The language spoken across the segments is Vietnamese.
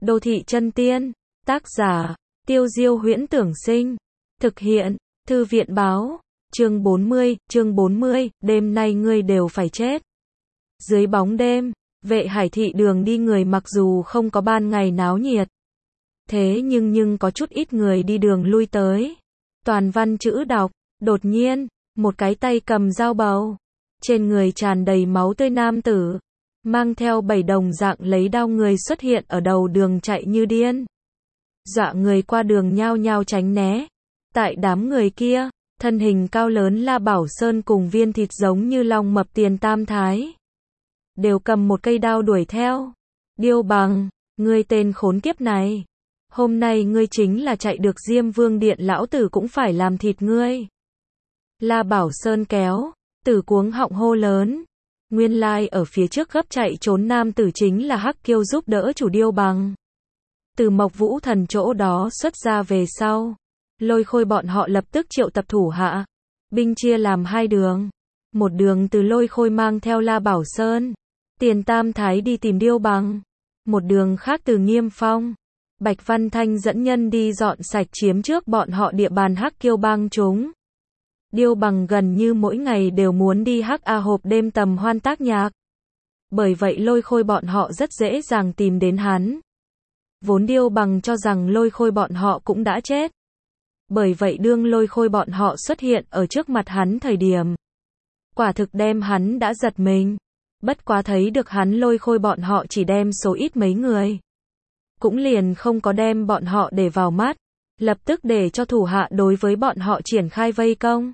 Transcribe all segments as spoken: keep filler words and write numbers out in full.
Đô thị chân tiên, tác giả, Tiêu Diêu Huyễn Tưởng Sinh, thực hiện, Thư viện báo, chương bốn mươi, chương bốn mươi, đêm nay ngươi đều phải chết. Dưới bóng đêm, vệ hải thị đường đi người mặc dù không có ban ngày náo nhiệt. Thế nhưng nhưng có chút ít người đi đường lui tới. Toàn văn chữ đọc, đột nhiên, một cái tay cầm dao bầu. Trên người tràn đầy máu tươi nam tử. Mang theo bảy đồng dạng lấy đao người xuất hiện ở đầu đường chạy như điên. Dọa người qua đường nhao nhao tránh né. Tại đám người kia, thân hình cao lớn La Bảo Sơn cùng viên thịt giống như long mập Tiền Tam Thái. Đều cầm một cây đao đuổi theo. Điêu Bằng, ngươi tên khốn kiếp này. Hôm nay ngươi chính là chạy được Diêm Vương Điện lão tử cũng phải làm thịt ngươi. La Bảo Sơn kéo, tử cuống họng hô lớn. Nguyên lai ở phía trước gấp chạy trốn nam tử chính là Hắc Kiêu giúp đỡ chủ Điêu Bằng. Từ Mộc Vũ Thần chỗ đó xuất ra về sau. Lôi Khôi bọn họ lập tức triệu tập thủ hạ. Binh chia làm hai đường. Một đường từ Lôi Khôi mang theo La Bảo Sơn, Tiền Tam Thái đi tìm Điêu Bằng. Một đường khác từ Nghiêm Phong, Bạch Văn Thanh dẫn nhân đi dọn sạch chiếm trước bọn họ địa bàn Hắc Kiêu bang chúng. Điêu Bằng gần như mỗi ngày đều muốn đi Hắc A hộp đêm tầm hoan tác nhạc. Bởi vậy Lôi Khôi bọn họ rất dễ dàng tìm đến hắn. Vốn Điêu Bằng cho rằng Lôi Khôi bọn họ cũng đã chết. Bởi vậy đương Lôi Khôi bọn họ xuất hiện ở trước mặt hắn thời điểm, quả thực đem hắn đã giật mình. Bất quá thấy được hắn Lôi Khôi bọn họ chỉ đem số ít mấy người. Cũng liền không có đem bọn họ để vào mắt. Lập tức để cho thủ hạ đối với bọn họ triển khai vây công.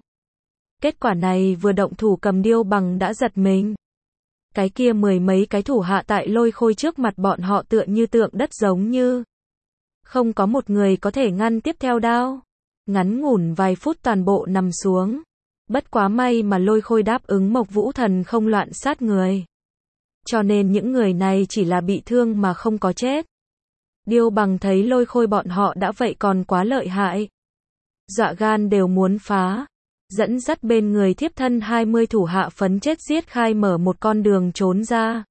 Kết quả này vừa động thủ cầm Điêu Bằng đã giật mình. Cái kia mười mấy cái thủ hạ tại Lôi Khôi trước mặt bọn họ tựa như tượng đất giống như. Không có một người có thể ngăn tiếp theo đao. Ngắn ngủn vài phút toàn bộ nằm xuống. Bất quá may mà Lôi Khôi đáp ứng Mộc Vũ Thần không loạn sát người. Cho nên những người này chỉ là bị thương mà không có chết. Điêu Bằng thấy Lôi Khôi bọn họ đã vậy còn quá lợi hại. Dọa gan đều muốn phá. Dẫn dắt bên người thiếp thân hai mươi thủ hạ phấn chết giết khai mở một con đường trốn ra.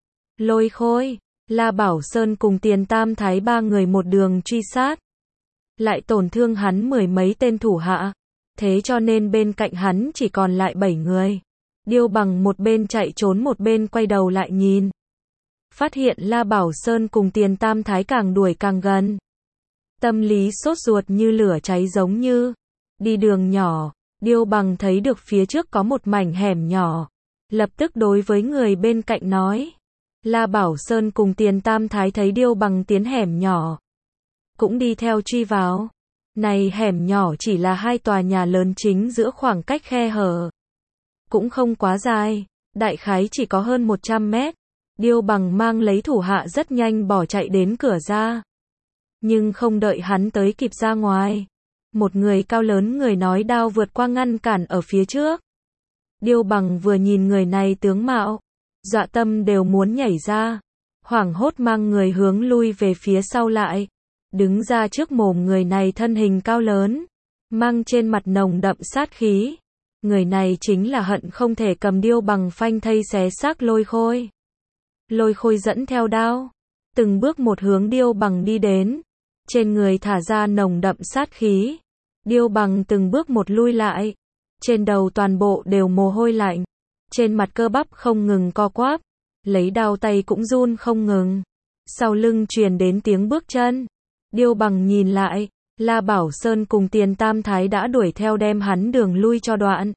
Lôi Khôi, La Bảo Sơn cùng Tiền Tam Thái ba người một đường truy sát. Lại tổn thương hắn mười mấy tên thủ hạ. Thế cho nên bên cạnh hắn chỉ còn lại bảy người. Điêu Bằng một bên chạy trốn một bên quay đầu lại nhìn. Phát hiện La Bảo Sơn cùng Tiền Tam Thái càng đuổi càng gần. Tâm lý sốt ruột như lửa cháy giống như. Đi đường nhỏ, Điêu Bằng thấy được phía trước có một mảnh hẻm nhỏ. Lập tức đối với người bên cạnh nói. La Bảo Sơn cùng Tiền Tam Thái thấy Điêu Bằng tiến hẻm nhỏ. Cũng đi theo truy vào. Này hẻm nhỏ chỉ là hai tòa nhà lớn chính giữa khoảng cách khe hở. Cũng không quá dài, đại khái chỉ có hơn một trăm mét. Điêu Bằng mang lấy thủ hạ rất nhanh bỏ chạy đến cửa ra. Nhưng không đợi hắn tới kịp ra ngoài. Một người cao lớn người nói đao vượt qua ngăn cản ở phía trước. Điêu Bằng vừa nhìn người này tướng mạo, dọa tâm đều muốn nhảy ra. Hoảng hốt mang người hướng lui về phía sau lại. Đứng ra trước mồm người này thân hình cao lớn, mang trên mặt nồng đậm sát khí. Người này chính là hận không thể cầm Điêu Bằng phanh thây xé xác Lôi Khôi. Lôi Khôi dẫn theo đao, từng bước một hướng Điêu Bằng đi đến. Trên người thả ra nồng đậm sát khí. Điêu Bằng từng bước một lui lại. Trên đầu toàn bộ đều mồ hôi lạnh. Trên mặt cơ bắp không ngừng co quắp. Lấy đao tay cũng run không ngừng. Sau lưng truyền đến tiếng bước chân. Điêu Bằng nhìn lại, La Bảo Sơn cùng Tiền Tam Thái đã đuổi theo đem hắn đường lui cho đoạn.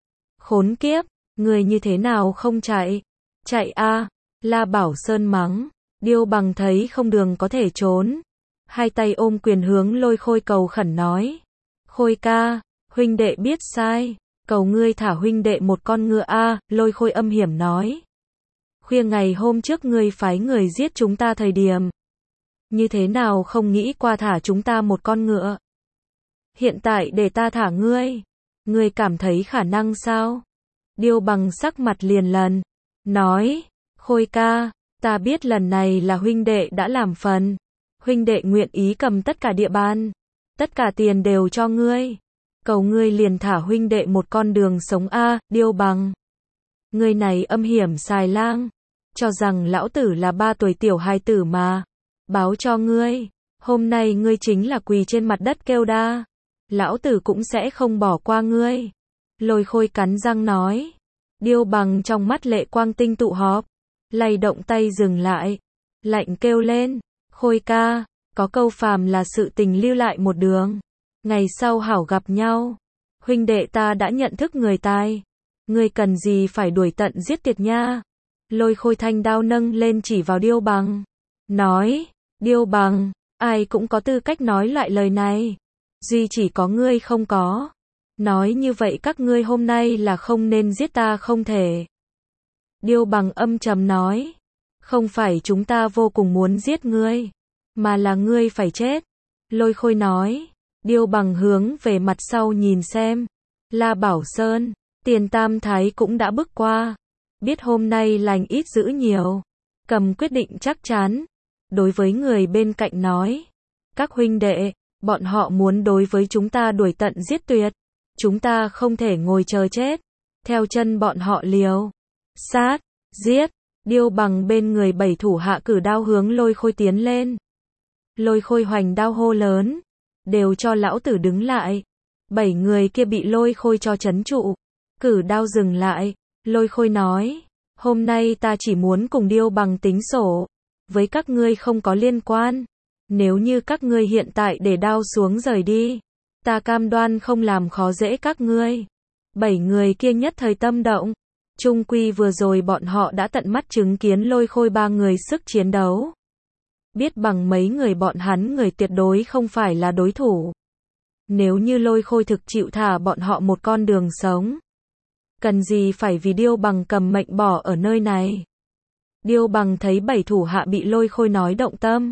Khốn kiếp, người như thế nào không chạy? Chạy a, La Bảo Sơn mắng. Điêu Bằng thấy không đường có thể trốn. Hai tay ôm quyền hướng Lôi Khôi cầu khẩn nói. Khôi ca, huynh đệ biết sai. Cầu ngươi thả huynh đệ một con ngựa a, Lôi Khôi âm hiểm nói. Khuya ngày hôm trước ngươi phái người giết chúng ta thời điểm. Như thế nào không nghĩ qua thả chúng ta một con ngựa. Hiện tại để ta thả ngươi. Ngươi cảm thấy khả năng sao? Điêu Bằng sắc mặt liền lần. Nói, Khôi ca, ta biết lần này là huynh đệ đã làm phần. Huynh đệ nguyện ý cầm tất cả địa bàn. Tất cả tiền đều cho ngươi. Cầu ngươi liền thả huynh đệ một con đường sống a, Điêu Bằng. Ngươi này âm hiểm xài lang. Cho rằng lão tử là ba tuổi tiểu hài tử mà. báo cho ngươi, hôm nay ngươi chính là quỳ trên mặt đất kêu đa, lão tử cũng sẽ không bỏ qua ngươi. Lôi Khôi cắn răng nói. Điêu Bằng trong mắt lệ quang tinh tụ họp, lay động tay dừng lại, lạnh kêu lên, Khôi ca, có câu phàm là sự tình lưu lại một đường, ngày sau hảo gặp nhau. Huynh đệ ta đã nhận thức người tài, ngươi cần gì phải đuổi tận giết tiệt nha. Lôi Khôi thanh đao nâng lên chỉ vào Điêu Bằng, nói, Điêu Bằng, ai cũng có tư cách nói loại lời này, duy chỉ có ngươi không có. Nói như vậy các ngươi hôm nay là không nên giết ta không thể. Điêu Bằng âm trầm nói, không phải chúng ta vô cùng muốn giết ngươi, mà là ngươi phải chết. Lôi Khôi nói, Điêu Bằng hướng về mặt sau nhìn xem, La Bảo Sơn, Tiền Tam Thái cũng đã bước qua, biết hôm nay lành ít dữ nhiều, cầm quyết định chắc chắn, đối với người bên cạnh nói, các huynh đệ, bọn họ muốn đối với chúng ta đuổi tận giết tuyệt, chúng ta không thể ngồi chờ chết, theo chân bọn họ liều, sát, giết. Điêu Bằng bên người bảy thủ hạ cử đao hướng Lôi Khôi tiến lên. Lôi Khôi hoành đao hô lớn, đều cho lão tử đứng lại. Bảy người kia bị Lôi Khôi cho trấn trụ, cử đao dừng lại. Lôi Khôi nói, hôm nay ta chỉ muốn cùng Điêu Bằng tính sổ, với các ngươi không có liên quan. Nếu như các ngươi hiện tại để đao xuống rời đi, ta cam đoan không làm khó dễ các ngươi. Bảy người kia nhất thời tâm động. Chung quy vừa rồi bọn họ đã tận mắt chứng kiến Lôi Khôi ba người sức chiến đấu. Biết bằng mấy người bọn hắn người tuyệt đối không phải là đối thủ. Nếu như Lôi Khôi thực chịu thả bọn họ một con đường sống, cần gì phải vì Điêu Bằng cầm mệnh bỏ ở nơi này. Điêu Bằng thấy bảy thủ hạ bị Lôi Khôi nói động tâm,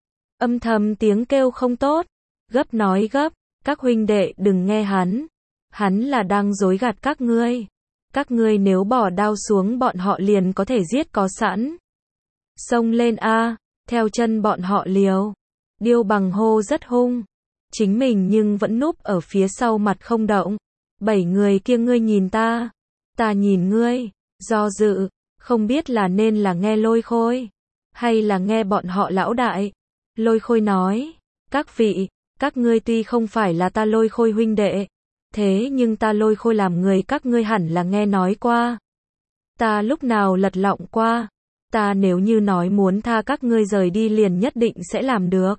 âm thầm tiếng kêu không tốt, gấp nói gấp, các huynh đệ đừng nghe hắn, hắn là đang dối gạt các ngươi. Các ngươi nếu bỏ đao xuống bọn họ liền có thể giết có sẵn. Xông lên a, theo chân bọn họ liều. Điêu Bằng hô rất hung, chính mình nhưng vẫn núp ở phía sau mặt không động. Bảy người kia ngươi nhìn ta, ta nhìn ngươi, do dự, không biết là nên là nghe Lôi Khôi, hay là nghe bọn họ lão đại. Lôi Khôi nói, các vị, các ngươi tuy không phải là ta Lôi Khôi huynh đệ, thế nhưng ta Lôi Khôi làm người các ngươi hẳn là nghe nói qua. Ta lúc nào lật lọng qua, ta nếu như nói muốn tha các ngươi rời đi liền nhất định sẽ làm được.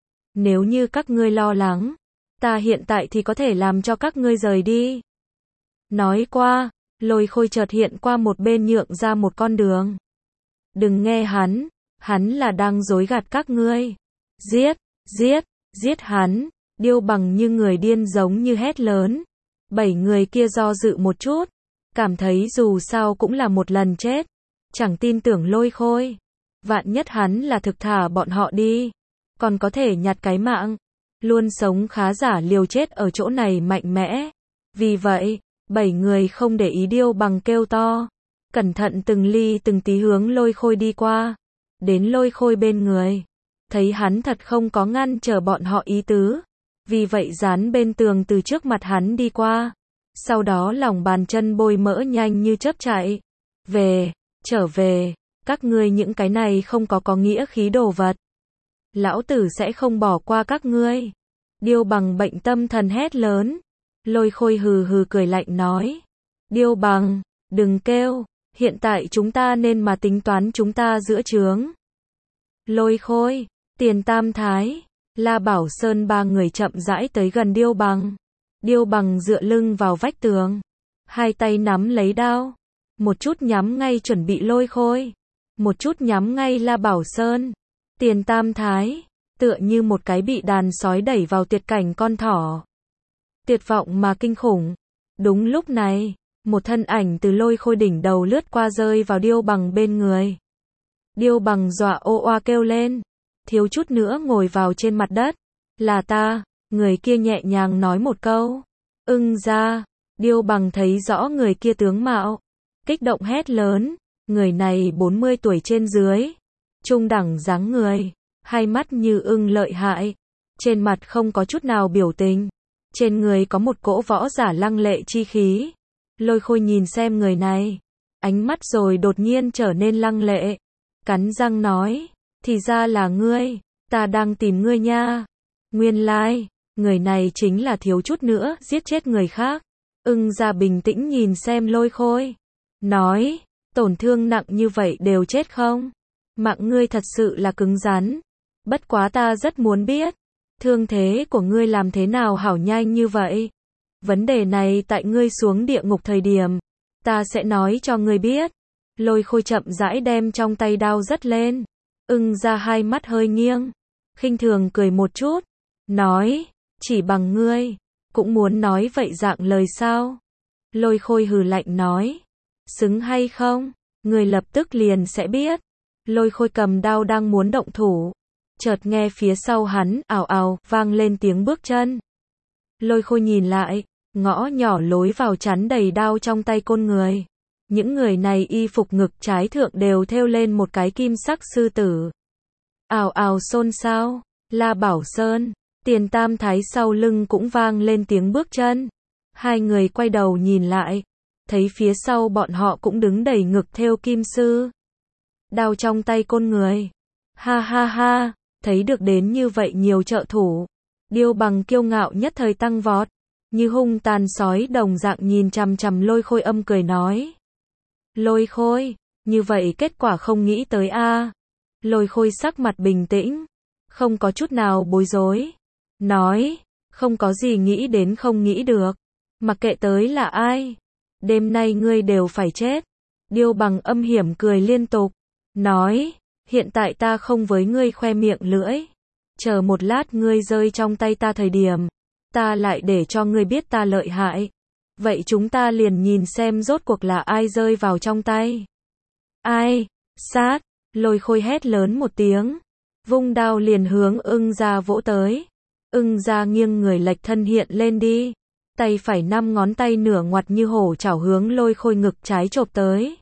Nếu như các ngươi lo lắng, ta hiện tại thì có thể làm cho các ngươi rời đi. Nói qua, Lôi Khôi chợt hiện qua một bên nhượng ra một con đường. Đừng nghe hắn, hắn là đang dối gạt các ngươi. Giết, giết, giết hắn. Điêu Bằng như người điên giống như hét lớn. Bảy người kia do dự một chút, cảm thấy dù sao cũng là một lần chết, chẳng tin tưởng Lôi Khôi. Vạn nhất hắn là thực thả bọn họ đi, còn có thể nhặt cái mạng. Luôn sống khá giả liều chết ở chỗ này mạnh mẽ. Vì vậy, bảy người không để ý Điêu Bằng kêu to, cẩn thận từng ly từng tí hướng Lôi Khôi đi qua. Đến Lôi Khôi bên người, thấy hắn thật không có ngăn trở bọn họ ý tứ. Vì vậy dán bên tường từ trước mặt hắn đi qua. Sau đó lòng bàn chân bôi mỡ nhanh như chớp chạy. Về, trở về, các ngươi những cái này không có có nghĩa khí đồ vật. Lão tử sẽ không bỏ qua các ngươi. Điêu Bằng bệnh tâm thần hét lớn. Lôi Khôi hừ hừ cười lạnh nói. Điêu Bằng, đừng kêu, hiện tại chúng ta nên mà tính toán chúng ta giữa chướng. Lôi Khôi, Tiền Tam Thái, La Bảo Sơn ba người chậm rãi tới gần Điêu Bằng. Điêu Bằng dựa lưng vào vách tường, hai tay nắm lấy đao, một chút nhắm ngay chuẩn bị Lôi Khôi, một chút nhắm ngay La Bảo Sơn. Tiền Tam Thái, tựa như một cái bị đàn sói đẩy vào tuyệt cảnh con thỏ. Tuyệt vọng mà kinh khủng. Đúng lúc này, một thân ảnh từ Lôi Khôi đỉnh đầu lướt qua rơi vào Điêu Bằng bên người. Điêu Bằng dọa ô oa kêu lên, thiếu chút nữa ngồi vào trên mặt đất. Là ta, người kia nhẹ nhàng nói một câu. Ưng ra, Điêu Bằng thấy rõ người kia tướng mạo, kích động hét lớn, người này bốn mươi tuổi trên dưới, trung đẳng dáng người, hai mắt như ưng lợi hại, trên mặt không có chút nào biểu tình, trên người có một cỗ võ giả lăng lệ chi khí. Lôi Khôi nhìn xem người này, ánh mắt rồi đột nhiên trở nên lăng lệ, cắn răng nói, Thì ra là ngươi, ta đang tìm ngươi nha. Nguyên lai, like, người này chính là thiếu chút nữa giết chết người khác. Ưng Gia bình tĩnh nhìn xem Lôi Khôi, nói, tổn thương nặng như vậy đều chết không? Mạng ngươi thật sự là cứng rắn. Bất quá ta rất muốn biết, thương thế của ngươi làm thế nào hảo nhanh như vậy? Vấn đề này tại ngươi xuống địa ngục thời điểm, ta sẽ nói cho ngươi biết. Lôi Khôi chậm rãi đem trong tay đao dất lên. Ưng Gia hai mắt hơi nghiêng, khinh thường cười một chút, nói, chỉ bằng ngươi, cũng muốn nói vậy dạng lời sao? Lôi Khôi hừ lạnh nói, xứng hay không, ngươi lập tức liền sẽ biết. Lôi Khôi cầm đao đang muốn động thủ, chợt nghe phía sau hắn ào ào vang lên tiếng bước chân. Lôi Khôi nhìn lại, ngõ nhỏ lối vào chắn đầy đao trong tay côn người. Những người này y phục ngực trái thượng đều thêu lên một cái kim sắc sư tử. Ào ào xôn xao, La Bảo Sơn, Tiền Tam Thái sau lưng cũng vang lên tiếng bước chân. Hai người quay đầu nhìn lại, thấy phía sau bọn họ cũng đứng đầy ngực thêu kim sư. Đao trong tay côn người. Ha ha ha, thấy được đến như vậy nhiều trợ thủ. Điêu Bằng kiêu ngạo nhất thời tăng vọt, như hung tàn sói đồng dạng nhìn chằm chằm Lôi Khôi âm cười nói. Lôi Khôi, như vậy kết quả không nghĩ tới a. À. Lôi Khôi sắc mặt bình tĩnh, không có chút nào bối rối. Nói, không có gì nghĩ đến không nghĩ được. Mặc kệ tới là ai, đêm nay ngươi đều phải chết. Điêu Bằng âm hiểm cười liên tục, nói, hiện tại ta không với ngươi khoe miệng lưỡi. Chờ một lát ngươi rơi trong tay ta thời điểm, ta lại để cho ngươi biết ta lợi hại. Vậy chúng ta liền nhìn xem rốt cuộc là ai rơi vào trong tay. Ai? Sát! Lôi Khôi hét lớn một tiếng, vung đao liền hướng Ưng Gia vỗ tới. Ưng Gia nghiêng người lệch thân hiện lên đi, tay phải năm ngón tay nửa ngoặt như hổ chảo hướng Lôi Khôi ngực trái chộp tới.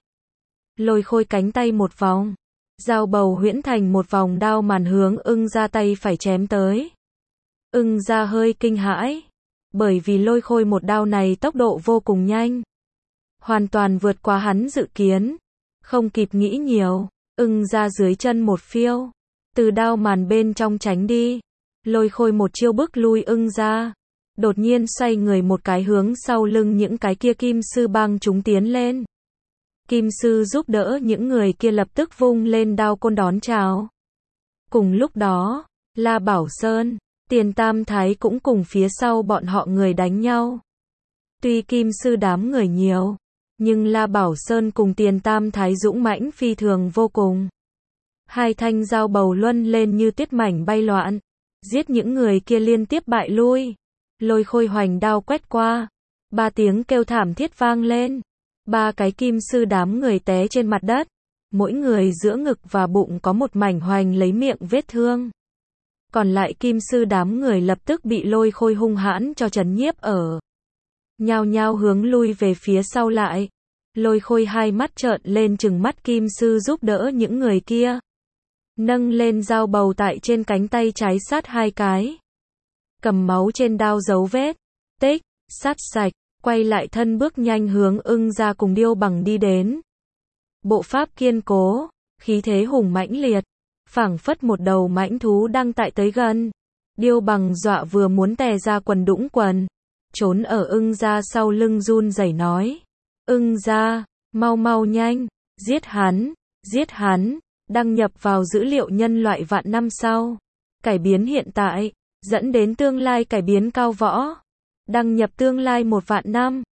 Lôi Khôi cánh tay một vòng, dao bầu huyễn thành một vòng đao màn hướng Ưng Gia tay phải chém tới. Ưng Gia hơi kinh hãi, bởi vì Lôi Khôi một đao này tốc độ vô cùng nhanh, hoàn toàn vượt qua hắn dự kiến. Không kịp nghĩ nhiều, Ưng Gia dưới chân một phiêu, từ đao màn bên trong tránh đi. Lôi Khôi một chiêu bức lui Ưng Gia, đột nhiên xoay người một cái hướng sau lưng những cái kia kim sư bang chúng tiến lên. Kim sư giúp đỡ những người kia lập tức vung lên đao côn đón chào. Cùng lúc đó, La Bảo Sơn, Tiền Tam Thái cũng cùng phía sau bọn họ người đánh nhau. Tuy kim sư đám người nhiều, nhưng La Bảo Sơn cùng Tiền Tam Thái dũng mãnh phi thường vô cùng. Hai thanh dao bầu luân lên như tuyết mảnh bay loạn, giết những người kia liên tiếp bại lui. Lôi Khôi hoành đao quét qua, ba tiếng kêu thảm thiết vang lên. Ba cái kim sư đám người té trên mặt đất, mỗi người giữa ngực và bụng có một mảnh hoành lấy miệng vết thương. Còn lại kim sư đám người lập tức bị Lôi Khôi hung hãn cho trấn nhiếp ở. Nhao nhao hướng lui về phía sau lại. Lôi Khôi hai mắt trợn lên trừng mắt kim sư giúp đỡ những người kia. Nâng lên dao bầu tại trên cánh tay trái sát hai cái. Cầm máu trên đao dấu vết. Tích, sát sạch, quay lại thân bước nhanh hướng Ưng Gia cùng Điêu Bằng đi đến. Bộ pháp kiên cố, khí thế hùng mãnh liệt, phảng phất một đầu mãnh thú đang tại tới gần. Điêu Bằng dọa vừa muốn tè ra quần đũng quần, trốn ở Ưng Gia sau lưng run rẩy nói. Ưng Gia, mau mau nhanh, giết hắn, giết hắn, đăng nhập vào dữ liệu nhân loại vạn năm sau. Cải biến hiện tại, dẫn đến tương lai cải biến cao võ. Đăng nhập tương lai một vạn năm.